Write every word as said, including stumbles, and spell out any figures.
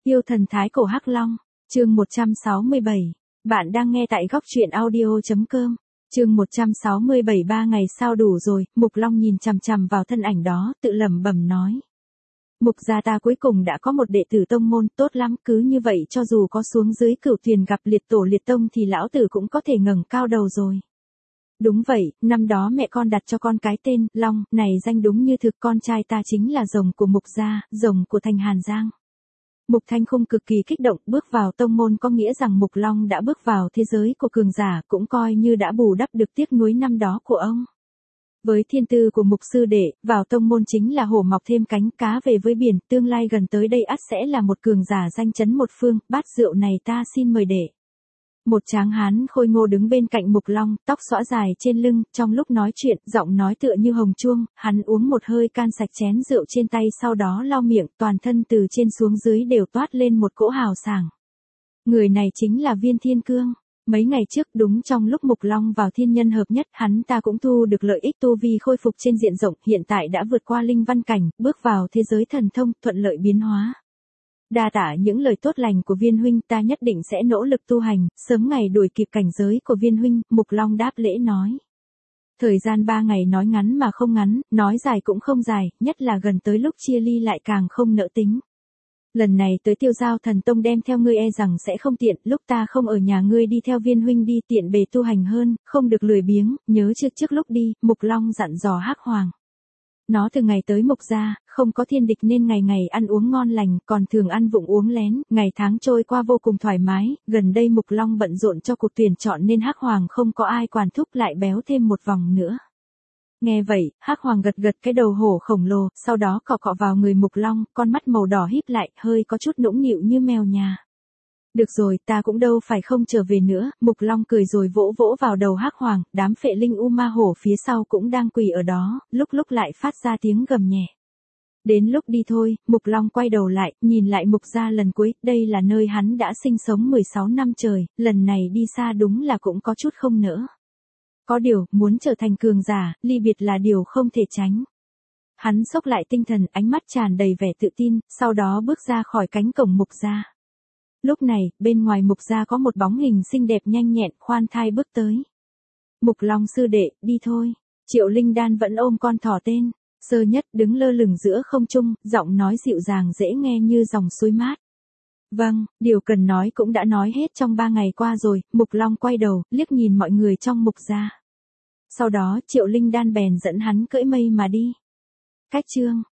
Yêu thần thái cổ Hắc Long, chương một trăm sáu mươi bảy. Bạn đang nghe tại góc truyện audio chấm com. Chương một trăm sáu mươi bảy. Ba ngày sau đủ rồi, Mục Long nhìn chằm chằm vào thân ảnh đó, tự lẩm bẩm nói. Mục gia ta cuối cùng đã có một đệ tử tông môn, tốt lắm, cứ như vậy cho dù có xuống dưới Cửu Tuyền gặp liệt tổ liệt tông thì lão tử cũng có thể ngẩng cao đầu rồi. Đúng vậy, năm đó mẹ con đặt cho con cái tên Long, này danh đúng như thực, con trai ta chính là rồng của Mục gia, rồng của thành Hàn Giang. Mục Thanh Khung cực kỳ kích động, bước vào tông môn có nghĩa rằng Mục Long đã bước vào thế giới của cường giả, cũng coi như đã bù đắp được tiếc nuối năm đó của ông. Với thiên tư của Mục sư đệ, vào tông môn chính là hổ mọc thêm cánh, cá về với biển, tương lai gần tới đây ắt sẽ là một cường giả danh chấn một phương, bát rượu này ta xin mời đệ. Một tráng hán khôi ngô đứng bên cạnh Mục Long, tóc xõa dài trên lưng, trong lúc nói chuyện, giọng nói tựa như hồng chuông, hắn uống một hơi can sạch chén rượu trên tay, sau đó lau miệng, toàn thân từ trên xuống dưới đều toát lên một cỗ hào sảng. Người này chính là Viên Thiên Cương. Mấy ngày trước, đúng trong lúc Mục Long vào thiên nhân hợp nhất, hắn ta cũng thu được lợi ích tu vi khôi phục trên diện rộng, hiện tại đã vượt qua linh văn cảnh, bước vào thế giới thần thông, thuận lợi biến hóa. Đa tạ những lời tốt lành của Viên huynh, ta nhất định sẽ nỗ lực tu hành, sớm ngày đuổi kịp cảnh giới của Viên huynh, Mục Long đáp lễ nói. Thời gian ba ngày nói ngắn mà không ngắn, nói dài cũng không dài, nhất là gần tới lúc chia ly lại càng không nỡ tính. Lần này tới Tiêu Giao Thần Tông đem theo ngươi e rằng sẽ không tiện, lúc ta không ở nhà ngươi đi theo Viên huynh đi, tiện bề tu hành hơn, không được lười biếng, nhớ trước trước lúc đi, Mục Long dặn dò Hắc Hoàng. Nó từ ngày tới Mục gia, không có thiên địch nên ngày ngày ăn uống ngon lành, còn thường ăn vụng uống lén, ngày tháng trôi qua vô cùng thoải mái, gần đây Mục Long bận rộn cho cuộc tuyển chọn nên Hắc Hoàng không có ai quản thúc, lại béo thêm một vòng nữa. Nghe vậy, Hắc Hoàng gật gật cái đầu hổ khổng lồ, sau đó cọ cọ vào người Mục Long, con mắt màu đỏ híp lại, hơi có chút nũng nịu như mèo nhà. Được rồi, ta cũng đâu phải không trở về nữa, Mục Long cười rồi vỗ vỗ vào đầu Hắc Hoàng, đám phệ linh u ma hổ phía sau cũng đang quỳ ở đó, lúc lúc lại phát ra tiếng gầm nhẹ. Đến lúc đi thôi, Mục Long quay đầu lại, nhìn lại Mục gia lần cuối, đây là nơi hắn đã sinh sống mười sáu năm trời, lần này đi xa đúng là cũng có chút không nỡ. Có điều, muốn trở thành cường giả, ly biệt là điều không thể tránh. Hắn xốc lại tinh thần, ánh mắt tràn đầy vẻ tự tin, sau đó bước ra khỏi cánh cổng Mục gia. Lúc này, bên ngoài Mục gia có một bóng hình xinh đẹp nhanh nhẹn, khoan thai bước tới. Mục Long sư đệ, đi thôi. Triệu Linh Đan vẫn ôm con thỏ tên. Sơ Nhất đứng lơ lửng giữa không trung, giọng nói dịu dàng dễ nghe như dòng suối mát. Vâng, điều cần nói cũng đã nói hết trong ba ngày qua rồi, Mục Long quay đầu, liếc nhìn mọi người trong Mục gia. Sau đó Triệu Linh Đan bèn dẫn hắn cưỡi mây mà đi. Cách chương